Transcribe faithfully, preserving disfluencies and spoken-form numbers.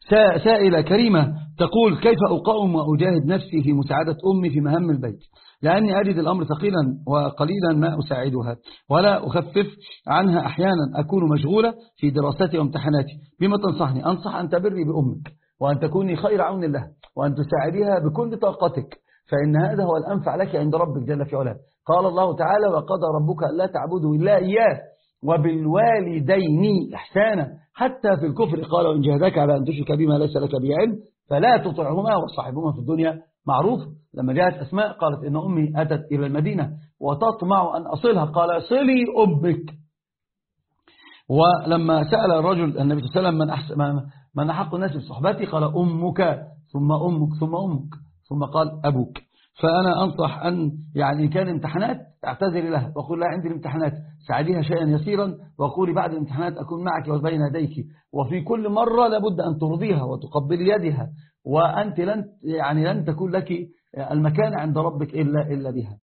سائلة كريمة تقول: كيف أقاوم وأجاهد نفسي في مساعدة أمي في مهام البيت، لأني أجد الأمر ثقيلا وقليلا ما أساعدها ولا أخفف عنها، أحيانا أكون مشغولة في دراستي وامتحاناتي. بما تنصحني؟ أنصح أن تبري بأمك وأن تكوني خير عون لها وأن تساعديها بكل طاقتك، فإن هذا هو الأنفع لك عند ربك جل في علاه. قال الله تعالى: وقضى ربك ألا تعبدوا إلا إياه وبالوالدين إحسانا. حتى في الكفر قال: وإن جاهداك على أن تشرك بما ليس لك به علم فلا تطعهما وصاحبهما في الدنيا معروف. لما جاءت أسماء قالت: إن أمي أتت إلى المدينة وتطمع أن أصلها، قال: صلي أمك. ولما سأل الرجل النبي صلى الله عليه وسلم: من, أحسن من أحق الناس بصحبتي؟ قال: أمك ثم أمك ثم أمك ثم قال: أبوك. فأنا أنصح أن يعني إن كان امتحانات اعتذري لها وقول لها: عندي الامتحانات، ساعديها شيئا يسيرا وقولي بعد الامتحانات أكون معك وبين يديك. وفي كل مرة لابد أن ترضيها وتقبل يدها، وأنت لن يعني لن تكون لك المكان عند ربك إلا إلا بها.